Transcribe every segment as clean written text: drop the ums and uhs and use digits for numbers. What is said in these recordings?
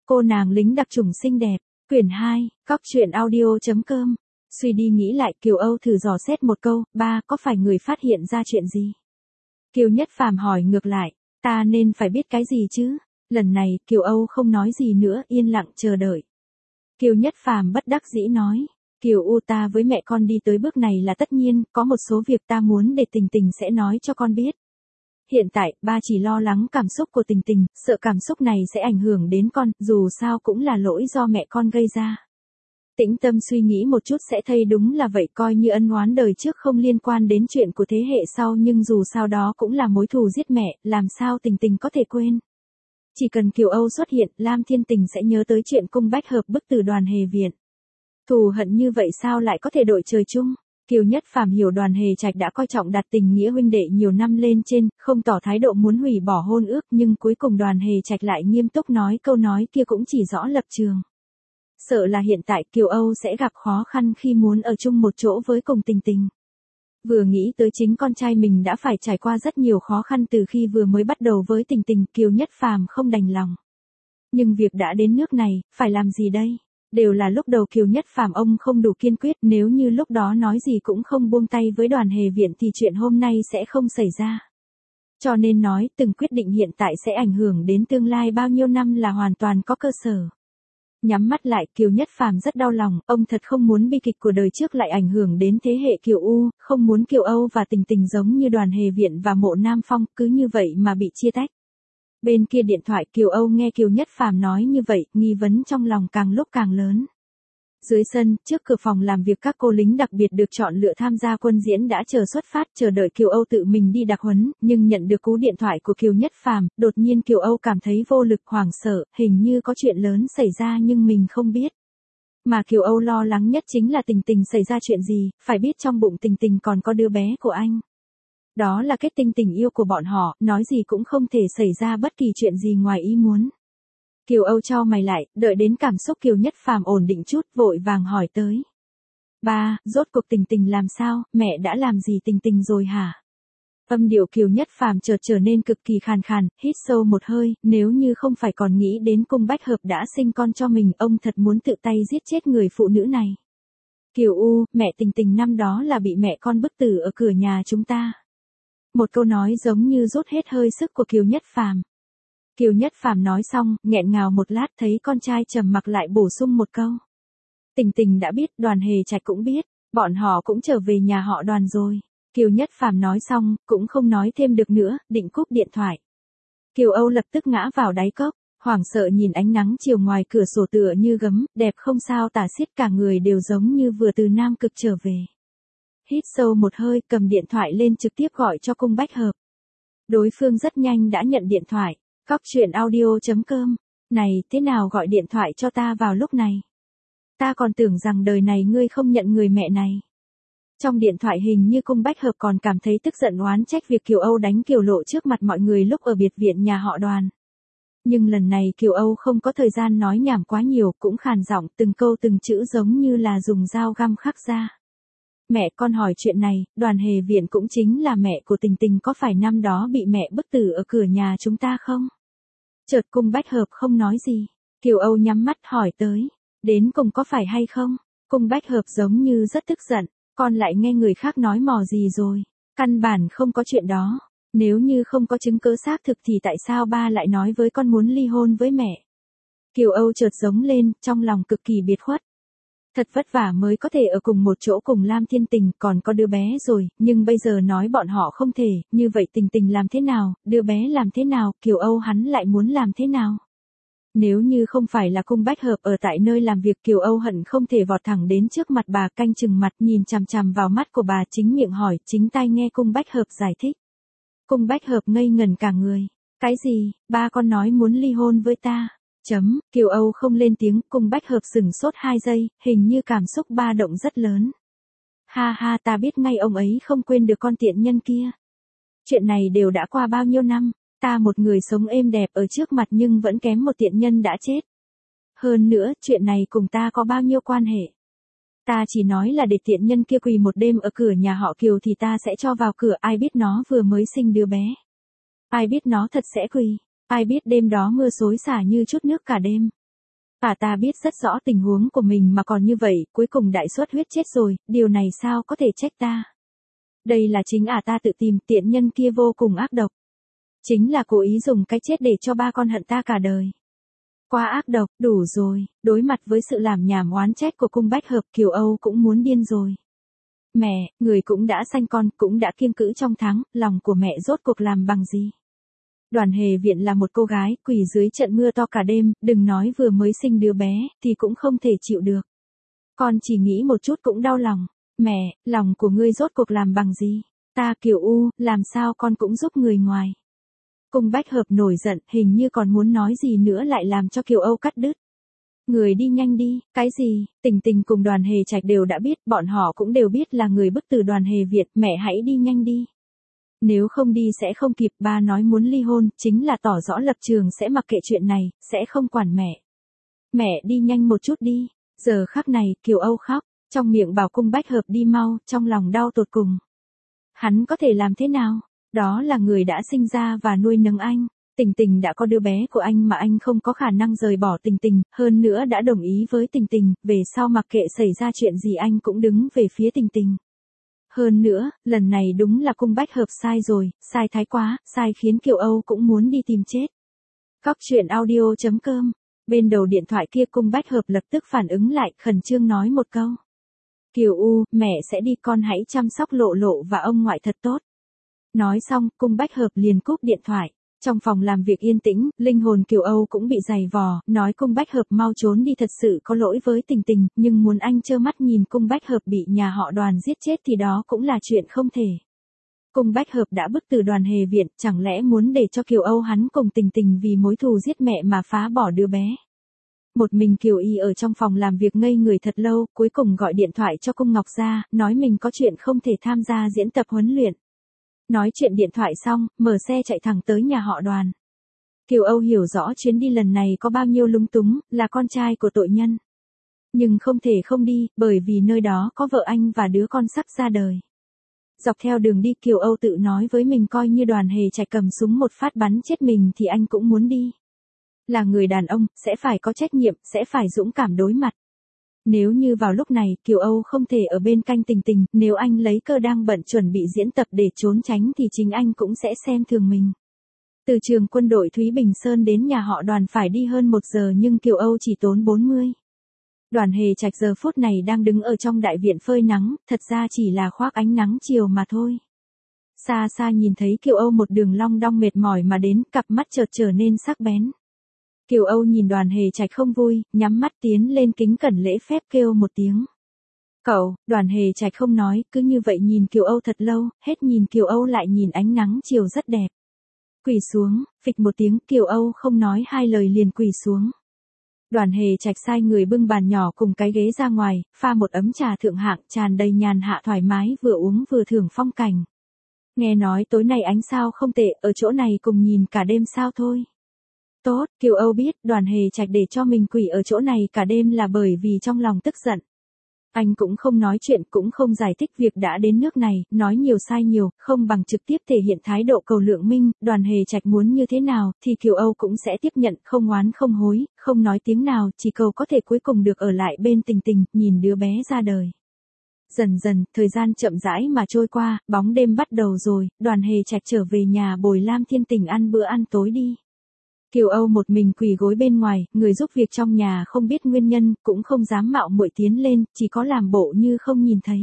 Cô nàng lính đặc chủng xinh đẹp, quyển 2, Cóc truyện audio.com. Suy đi nghĩ lại, Kiều Âu thử dò xét một câu, ba, có phải người phát hiện ra chuyện gì? Kiều Nhất Phàm hỏi ngược lại, ta nên phải biết cái gì chứ? Lần này, Kiều Âu không nói gì nữa, yên lặng chờ đợi. Kiều Nhất Phàm bất đắc dĩ nói, Kiều U, ta với mẹ con đi tới bước này là tất nhiên, có một số việc ta muốn để Tình Tình sẽ nói cho con biết. Hiện tại, ba chỉ lo lắng cảm xúc của Tình Tình, sợ cảm xúc này sẽ ảnh hưởng đến con, dù sao cũng là lỗi do mẹ con gây ra. Tĩnh tâm suy nghĩ một chút sẽ thấy đúng là vậy, coi như ân oán đời trước không liên quan đến chuyện của thế hệ sau, nhưng dù sao đó cũng là mối thù giết mẹ, làm sao Tình Tình có thể quên. Chỉ cần Kiều Âu xuất hiện, Lam Thiên Tình sẽ nhớ tới chuyện cung bách hợp bức từ Đoàn Hề Viện. Thù hận như vậy sao lại có thể đội trời chung? Kiều Nhất Phàm hiểu Đoàn Hề Trạch đã coi trọng đặt tình nghĩa huynh đệ nhiều năm lên trên, không tỏ thái độ muốn hủy bỏ hôn ước, nhưng cuối cùng Đoàn Hề Trạch lại nghiêm túc nói câu nói kia cũng chỉ rõ lập trường. Sợ là hiện tại Kiều Âu sẽ gặp khó khăn khi muốn ở chung một chỗ với cùng Tình Tình. Vừa nghĩ tới chính con trai mình đã phải trải qua rất nhiều khó khăn từ khi vừa mới bắt đầu với Tình Tình, Kiều Nhất Phàm không đành lòng. Nhưng việc đã đến nước này, phải làm gì đây? Đều là lúc đầu Kiều Nhất Phàm ông không đủ kiên quyết, nếu như lúc đó nói gì cũng không buông tay với Đoàn Hề Viện thì chuyện hôm nay sẽ không xảy ra. Cho nên nói, từng quyết định hiện tại sẽ ảnh hưởng đến tương lai bao nhiêu năm là hoàn toàn có cơ sở. Nhắm mắt lại, Kiều Nhất Phàm rất đau lòng, ông thật không muốn bi kịch của đời trước lại ảnh hưởng đến thế hệ Kiều U, không muốn Kiều Âu và Tình Tình giống như Đoàn Hề Viện và Mộ Nam Phong, cứ như vậy mà bị chia tách. Bên kia điện thoại, Kiều Âu nghe Kiều Nhất Phàm nói như vậy, nghi vấn trong lòng càng lúc càng lớn. Dưới sân, trước cửa phòng làm việc các cô lính đặc biệt được chọn lựa tham gia quân diễn đã chờ xuất phát, chờ đợi Kiều Âu tự mình đi đặc huấn, nhưng nhận được cú điện thoại của Kiều Nhất Phàm, đột nhiên Kiều Âu cảm thấy vô lực, hoảng sợ, hình như có chuyện lớn xảy ra nhưng mình không biết. Mà Kiều Âu lo lắng nhất chính là Tình Tình xảy ra chuyện gì, phải biết trong bụng Tình Tình còn có đứa bé của anh. Đó là kết tinh tình yêu của bọn họ, nói gì cũng không thể xảy ra bất kỳ chuyện gì ngoài ý muốn. Kiều Âu chau mày lại, đợi đến cảm xúc Kiều Nhất Phàm ổn định chút, vội vàng hỏi tới. Ba, rốt cuộc Tình Tình làm sao, mẹ đã làm gì Tình Tình rồi hả? Âm điệu Kiều Nhất Phàm chợt trở nên cực kỳ khàn khàn, hít sâu một hơi, nếu như không phải còn nghĩ đến cung bách hợp đã sinh con cho mình, ông thật muốn tự tay giết chết người phụ nữ này. Kiều U, mẹ Tình Tình năm đó là bị mẹ con bức tử ở cửa nhà chúng ta. Một câu nói giống như rút hết hơi sức của Kiều Nhất Phàm. Kiều Nhất Phàm nói xong, nghẹn ngào một lát thấy con trai trầm mặc lại bổ sung một câu. Tình Tình đã biết, Đoàn Hề Trạch cũng biết, bọn họ cũng trở về nhà họ Đoàn rồi. Kiều Nhất Phàm nói xong, cũng không nói thêm được nữa, định cúp điện thoại. Kiều Âu lập tức ngã vào đáy cốc, hoảng sợ nhìn ánh nắng chiều ngoài cửa sổ tựa như gấm, đẹp không sao tả xiết, cả người đều giống như vừa từ Nam Cực trở về. Hít sâu một hơi, cầm điện thoại lên trực tiếp gọi cho cung bách hợp. Đối phương rất nhanh đã nhận điện thoại. Cóc truyện audio.com. Này, thế nào gọi điện thoại cho ta vào lúc này? Ta còn tưởng rằng đời này ngươi không nhận người mẹ này. Trong điện thoại hình như cung bách hợp còn cảm thấy tức giận oán trách việc Kiều Âu đánh Kiều Lộ trước mặt mọi người lúc ở biệt viện nhà họ Đoàn. Nhưng lần này Kiều Âu không có thời gian nói nhảm quá nhiều, cũng khàn giọng từng câu từng chữ giống như là dùng dao găm khắc ra. Mẹ con hỏi chuyện này, Đoàn Hề Viện cũng chính là mẹ của Tình Tình, có phải năm đó bị mẹ bức tử ở cửa nhà chúng ta không? Chợt cung bách hợp không nói gì. Kiều Âu nhắm mắt hỏi tới. Đến cùng có phải hay không? Cung bách hợp giống như rất tức giận. Con lại nghe người khác nói mò gì rồi? Căn bản không có chuyện đó. Nếu như không có chứng cứ xác thực thì tại sao ba lại nói với con muốn ly hôn với mẹ? Kiều Âu chợt giống lên, trong lòng cực kỳ biệt khuất. Thật vất vả mới có thể ở cùng một chỗ cùng Lam Thiên Tình, còn có đứa bé rồi, nhưng bây giờ nói bọn họ không thể, như vậy Tình Tình làm thế nào, đứa bé làm thế nào, Kiều Âu hắn lại muốn làm thế nào? Nếu như không phải là cung bách hợp ở tại nơi làm việc, Kiều Âu hận không thể vọt thẳng đến trước mặt bà, canh chừng mặt, nhìn chằm chằm vào mắt của bà, chính miệng hỏi, chính tai nghe cung bách hợp giải thích. Cung bách hợp ngây ngần cả người. Cái gì, ba con nói muốn ly hôn với ta? Kiều Âu không lên tiếng, cung bách hợp sửng sốt 2 giây, hình như cảm xúc ba động rất lớn. Ha ha, ta biết ngay ông ấy không quên được con tiện nhân kia. Chuyện này đều đã qua bao nhiêu năm, ta một người sống êm đẹp ở trước mặt nhưng vẫn kém một tiện nhân đã chết. Hơn nữa, chuyện này cùng ta có bao nhiêu quan hệ. Ta chỉ nói là để tiện nhân kia quỳ một đêm ở cửa nhà họ Kiều thì ta sẽ cho vào cửa, ai biết nó vừa mới sinh đứa bé. Ai biết nó thật sẽ quỳ. Ai biết đêm đó mưa xối xả như chút nước cả đêm. Ta biết rất rõ tình huống của mình mà còn như vậy, cuối cùng đại suất huyết chết rồi, điều này sao có thể trách ta. Đây là chính ta tự tìm, tiện nhân kia vô cùng ác độc. Chính là cố ý dùng cái chết để cho ba con hận ta cả đời. Quá ác độc, đủ rồi, đối mặt với sự làm nhảm oán trách của cung Bách Hợp, Kiều Âu cũng muốn điên rồi. Mẹ, người cũng đã sanh con, cũng đã kiêng cữ trong tháng, lòng của mẹ rốt cuộc làm bằng gì? Đoàn Hề Viện là một cô gái, quỳ dưới trận mưa to cả đêm, đừng nói vừa mới sinh đứa bé, thì cũng không thể chịu được. Con chỉ nghĩ một chút cũng đau lòng. Mẹ, lòng của ngươi rốt cuộc làm bằng gì? Ta Kiều U, làm sao con cũng giúp người ngoài. Cung Bách Hợp nổi giận, hình như còn muốn nói gì nữa lại làm cho Kiều Âu cắt đứt. Người đi nhanh đi, cái gì? Tình Tình cùng Đoàn Hề Trạch đều đã biết, bọn họ cũng đều biết là người bức tử Đoàn Hề Việt, mẹ hãy đi nhanh đi. Nếu không đi sẽ không kịp, ba nói muốn ly hôn, chính là tỏ rõ lập trường sẽ mặc kệ chuyện này, sẽ không quản mẹ. Mẹ đi nhanh một chút đi. Giờ khắc này, Kiều Âu khóc, trong miệng bảo Cung Bách Hợp đi mau, trong lòng đau tột cùng. Hắn có thể làm thế nào? Đó là người đã sinh ra và nuôi nấng anh. Tình Tình đã có đứa bé của anh mà anh không có khả năng rời bỏ Tình Tình, hơn nữa đã đồng ý với Tình Tình, về sau mặc kệ xảy ra chuyện gì anh cũng đứng về phía Tình Tình. Hơn nữa, lần này đúng là Cung Bách Hợp sai rồi, sai thái quá, sai khiến Kiều Âu cũng muốn đi tìm chết. Cóc truyện audio.com. Bên đầu điện thoại kia Cung Bách Hợp lập tức phản ứng lại, khẩn trương nói một câu. Kiều U, mẹ sẽ đi, con hãy chăm sóc Lộ Lộ và ông ngoại thật tốt. Nói xong, Cung Bách Hợp liền cúp điện thoại. Trong phòng làm việc yên tĩnh, linh hồn Kiều Âu cũng bị giày vò, nói Cung Bách Hợp mau trốn đi, thật sự có lỗi với Tình Tình, nhưng muốn anh trơ mắt nhìn Cung Bách Hợp bị nhà họ Đoàn giết chết thì đó cũng là chuyện không thể. Cung Bách Hợp đã bức tử Đoàn Hề Viện, chẳng lẽ muốn để cho Kiều Âu hắn cùng Tình Tình vì mối thù giết mẹ mà phá bỏ đứa bé. Một mình Kiều Y ở trong phòng làm việc ngây người thật lâu, cuối cùng gọi điện thoại cho Cung Ngọc Gia, nói mình có chuyện không thể tham gia diễn tập huấn luyện. Nói chuyện điện thoại xong, mở xe chạy thẳng tới nhà họ Đoàn. Kiều Âu hiểu rõ chuyến đi lần này có bao nhiêu lung túng, là con trai của tội nhân. Nhưng không thể không đi, bởi vì nơi đó có vợ anh và đứa con sắp ra đời. Dọc theo đường đi Kiều Âu tự nói với mình coi như Đoàn Hề Trạch cầm súng một phát bắn chết mình thì anh cũng muốn đi. Là người đàn ông, sẽ phải có trách nhiệm, sẽ phải dũng cảm đối mặt. Nếu như vào lúc này Kiều Âu không thể ở bên cạnh Tình Tình, nếu anh lấy cơ đang bận chuẩn bị diễn tập để trốn tránh thì chính anh cũng sẽ xem thường mình. Từ trường quân đội Thúy Bình Sơn đến nhà họ Đoàn phải đi hơn 1 giờ nhưng Kiều Âu chỉ tốn 40. Đoàn Hề Trạch giờ phút này đang đứng ở trong đại viện phơi nắng, thật ra chỉ là khoác ánh nắng chiều mà thôi. Xa xa nhìn thấy Kiều Âu một đường long đong mệt mỏi mà đến, cặp mắt chợt trở nên sắc bén. Kiều Âu nhìn Đoàn Hề Trạch không vui, nhắm mắt tiến lên kính cẩn lễ phép kêu một tiếng. Cậu, Đoàn Hề Trạch không nói, cứ như vậy nhìn Kiều Âu thật lâu, hết nhìn Kiều Âu lại nhìn ánh nắng chiều rất đẹp. Quỳ xuống, phịch một tiếng, Kiều Âu không nói hai lời liền quỳ xuống. Đoàn Hề Trạch sai người bưng bàn nhỏ cùng cái ghế ra ngoài, pha một ấm trà thượng hạng tràn đầy nhàn hạ thoải mái, vừa uống vừa thưởng phong cảnh. Nghe nói tối nay ánh sao không tệ, ở chỗ này cùng nhìn cả đêm sao thôi. Tốt, Kiều Âu biết, Đoàn Hề Trạch để cho mình quỳ ở chỗ này cả đêm là bởi vì trong lòng tức giận. Anh cũng không nói chuyện, cũng không giải thích việc đã đến nước này, nói nhiều sai nhiều, không bằng trực tiếp thể hiện thái độ cầu lượng minh, Đoàn Hề Trạch muốn như thế nào, thì Kiều Âu cũng sẽ tiếp nhận, không oán không hối, không nói tiếng nào, chỉ cầu có thể cuối cùng được ở lại bên Tình Tình, nhìn đứa bé ra đời. Dần dần, thời gian chậm rãi mà trôi qua, bóng đêm bắt đầu rồi, Đoàn Hề Trạch trở về nhà bồi Lam Thiên Tình ăn bữa ăn tối đi. Kiều Âu một mình quỳ gối bên ngoài, người giúp việc trong nhà không biết nguyên nhân, cũng không dám mạo muội tiến lên, chỉ có làm bộ như không nhìn thấy.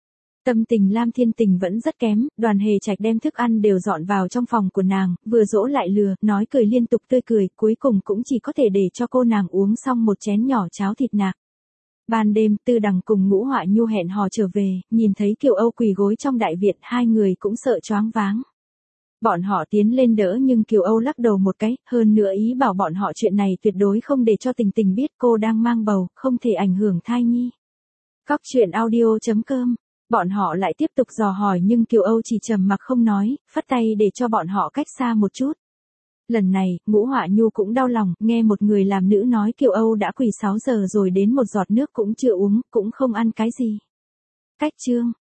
Tâm tình Lam Thiên Tình vẫn rất kém, Đoàn Hề Trạch đem thức ăn đều dọn vào trong phòng của nàng, vừa dỗ lại lừa, nói cười liên tục tươi cười, cuối cùng cũng chỉ có thể để cho cô nàng uống xong một chén nhỏ cháo thịt nạc. Ban đêm, Tư Đằng cùng Ngũ Họa Nhu hẹn hò trở về, nhìn thấy Kiều Âu quỳ gối trong đại viện, hai người cũng sợ choáng váng. Bọn họ tiến lên đỡ nhưng Kiều Âu lắc đầu một cái, hơn nữa ý bảo bọn họ chuyện này tuyệt đối không để cho Tình Tình biết cô đang mang bầu, không thể ảnh hưởng thai nhi. Cóc truyện audio.com. Bọn họ lại tiếp tục dò hỏi nhưng Kiều Âu chỉ trầm mặc không nói, phất tay để cho bọn họ cách xa một chút. Lần này, Ngũ Họa Nhu cũng đau lòng, nghe một người làm nữ nói Kiều Âu đã quỳ 6 giờ rồi đến một giọt nước cũng chưa uống, cũng không ăn cái gì. Cách chương.